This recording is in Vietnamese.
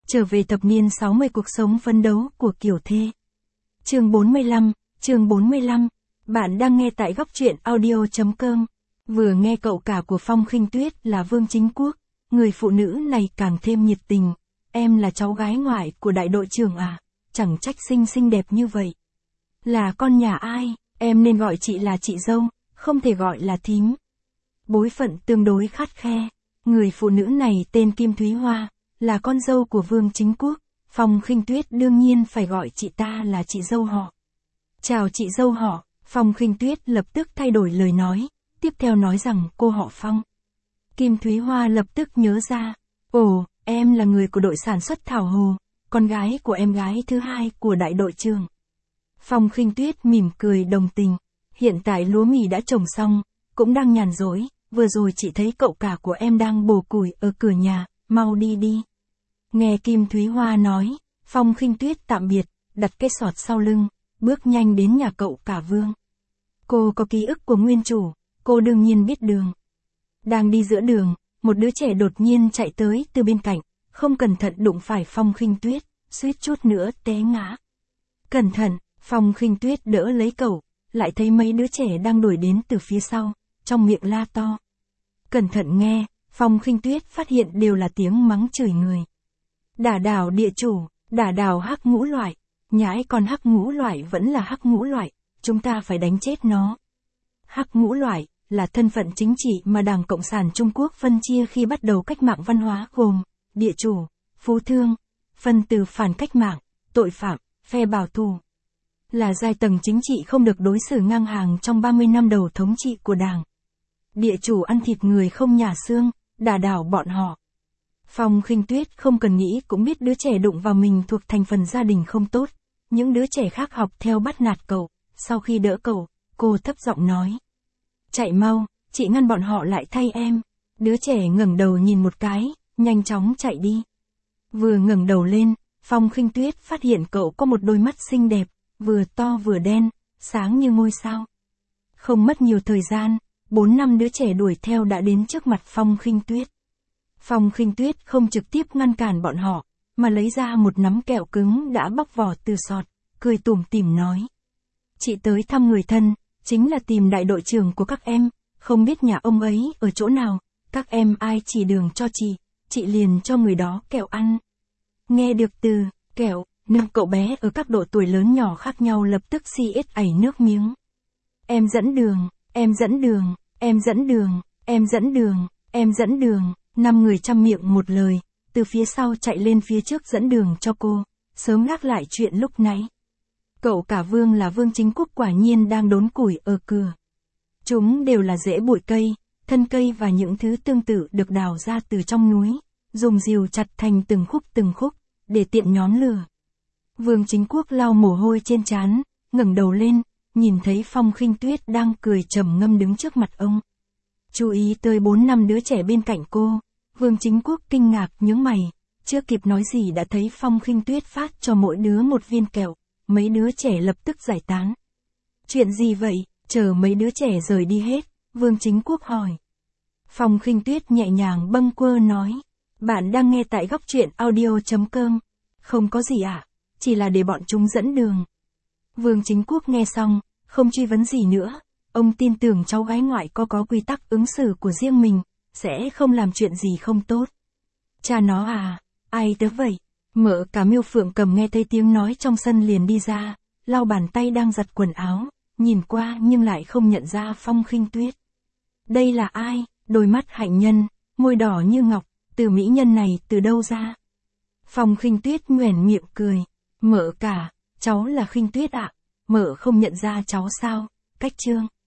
Trở về thập niên 60 cuộc sống phấn đấu của Kiều Thê. Chương 45, bạn đang nghe tại góc truyện audio.com. Vừa nghe cậu cả của Phong Khinh Tuyết là Vương Chính Quốc, người phụ nữ này càng thêm nhiệt tình. Em là cháu gái ngoại của đại đội trưởng à, chẳng trách xinh đẹp như vậy. Là con nhà ai, em nên gọi chị là chị dâu, không thể gọi là thím. Bối phận tương đối khắt khe, người phụ nữ này tên Kim Thúy Hoa, là con dâu của Vương Chính Quốc, Phong Khinh Tuyết đương nhiên phải gọi chị ta là chị dâu họ. Chào chị dâu họ, Phong Khinh Tuyết lập tức thay đổi lời nói, tiếp theo nói rằng cô họ Phong. Kim Thúy Hoa lập tức nhớ ra, ồ, em là người của đội sản xuất Thảo Hồ, con gái của em gái thứ hai của đại đội trưởng. Phong Khinh Tuyết mỉm cười đồng tình, hiện tại lúa mì đã trồng xong, cũng đang nhàn rỗi, vừa rồi chị thấy cậu cả của em đang bổ củi ở cửa nhà, mau đi đi. Nghe Kim Thúy Hoa nói, Phong Khinh Tuyết tạm biệt, đặt cái sọt sau lưng, bước nhanh đến nhà cậu cả Vương. Cô có ký ức của nguyên chủ, cô đương nhiên biết đường. Đang đi giữa đường, một đứa trẻ đột nhiên chạy tới từ bên cạnh, không cẩn thận đụng phải Phong Khinh Tuyết, suýt chút nữa té ngã. Cẩn thận, Phong Khinh Tuyết đỡ lấy cậu, lại thấy mấy đứa trẻ đang đuổi đến từ phía sau, trong miệng la to. Cẩn thận nghe, Phong Khinh Tuyết phát hiện đều là tiếng mắng chửi người. Đả đảo địa chủ, đả đảo hắc ngũ loại, nhãi con hắc ngũ loại vẫn là hắc ngũ loại, chúng ta phải đánh chết nó. Hắc ngũ loại là thân phận chính trị mà Đảng Cộng sản Trung Quốc phân chia khi bắt đầu cách mạng văn hóa gồm địa chủ, phú thương, phân tử phản cách mạng, tội phạm, phe bảo thủ. Là giai tầng chính trị không được đối xử ngang hàng trong 30 năm đầu thống trị của Đảng. Địa chủ ăn thịt người không nhả xương, đả đảo bọn họ. Phong Khinh Tuyết không cần nghĩ cũng biết đứa trẻ đụng vào mình thuộc thành phần gia đình không tốt. Những đứa trẻ khác học theo bắt nạt cậu, sau khi đỡ cậu, cô thấp giọng nói. Chạy mau, chị ngăn bọn họ lại thay em. Đứa trẻ ngẩng đầu nhìn một cái, nhanh chóng chạy đi. Vừa ngẩng đầu lên, Phong Khinh Tuyết phát hiện cậu có một đôi mắt xinh đẹp, vừa to vừa đen, sáng như ngôi sao. Không mất nhiều thời gian, 4-5 đứa trẻ đuổi theo đã đến trước mặt Phong Khinh Tuyết. Phong Khinh Tuyết không trực tiếp ngăn cản bọn họ, mà lấy ra một nắm kẹo cứng đã bóc vỏ từ sọt, cười tủm tỉm nói. Chị tới thăm người thân, chính là tìm đại đội trưởng của các em, không biết nhà ông ấy ở chỗ nào, các em ai chỉ đường cho chị liền cho người đó kẹo ăn. Nghe được từ kẹo, nương cậu bé ở các độ tuổi lớn nhỏ khác nhau lập tức xiết ảy nước miếng. Em dẫn đường, em dẫn đường, em dẫn đường, em dẫn đường, em dẫn đường. 5 người chăm miệng một lời, từ phía sau chạy lên phía trước dẫn đường cho cô, sớm gác lại chuyện lúc nãy. Cậu cả Vương là Vương Chính Quốc quả nhiên đang đốn củi ở cửa. Chúng đều là rễ bụi cây, thân cây và những thứ tương tự được đào ra từ trong núi, dùng rìu chặt thành từng khúc, để tiện nhón lửa. Vương Chính Quốc lau mồ hôi trên trán, ngẩng đầu lên, nhìn thấy Phong Khinh Tuyết đang cười trầm ngâm đứng trước mặt ông. Chú ý tới 4-5 đứa trẻ bên cạnh cô, Vương Chính Quốc kinh ngạc nhướng mày, chưa kịp nói gì đã thấy Phong Khinh Tuyết phát cho mỗi đứa một viên kẹo, mấy đứa trẻ lập tức giải tán. Chuyện gì vậy, chờ mấy đứa trẻ rời đi hết, Vương Chính Quốc hỏi. Phong Khinh Tuyết nhẹ nhàng bâng quơ nói, bạn đang nghe tại góc truyện audio.com, không có gì ạ, chỉ là để bọn chúng dẫn đường. Vương Chính Quốc nghe xong, không truy vấn gì nữa. Ông tin tưởng cháu gái ngoại có quy tắc ứng xử của riêng mình, sẽ không làm chuyện gì không tốt. Cha nó à, ai tới vậy? Mợ cả Miêu Phượng Cầm nghe thấy tiếng nói trong sân liền đi ra, lau bàn tay đang giặt quần áo, nhìn qua nhưng lại không nhận ra Phong Khinh Tuyết. Đây là ai? Đôi mắt hạnh nhân, môi đỏ như ngọc, từ mỹ nhân này từ đâu ra? Phong Khinh Tuyết nhoẻn miệng cười, mợ cả, cháu là Khinh Tuyết ạ, mợ không nhận ra cháu sao? Cách trương.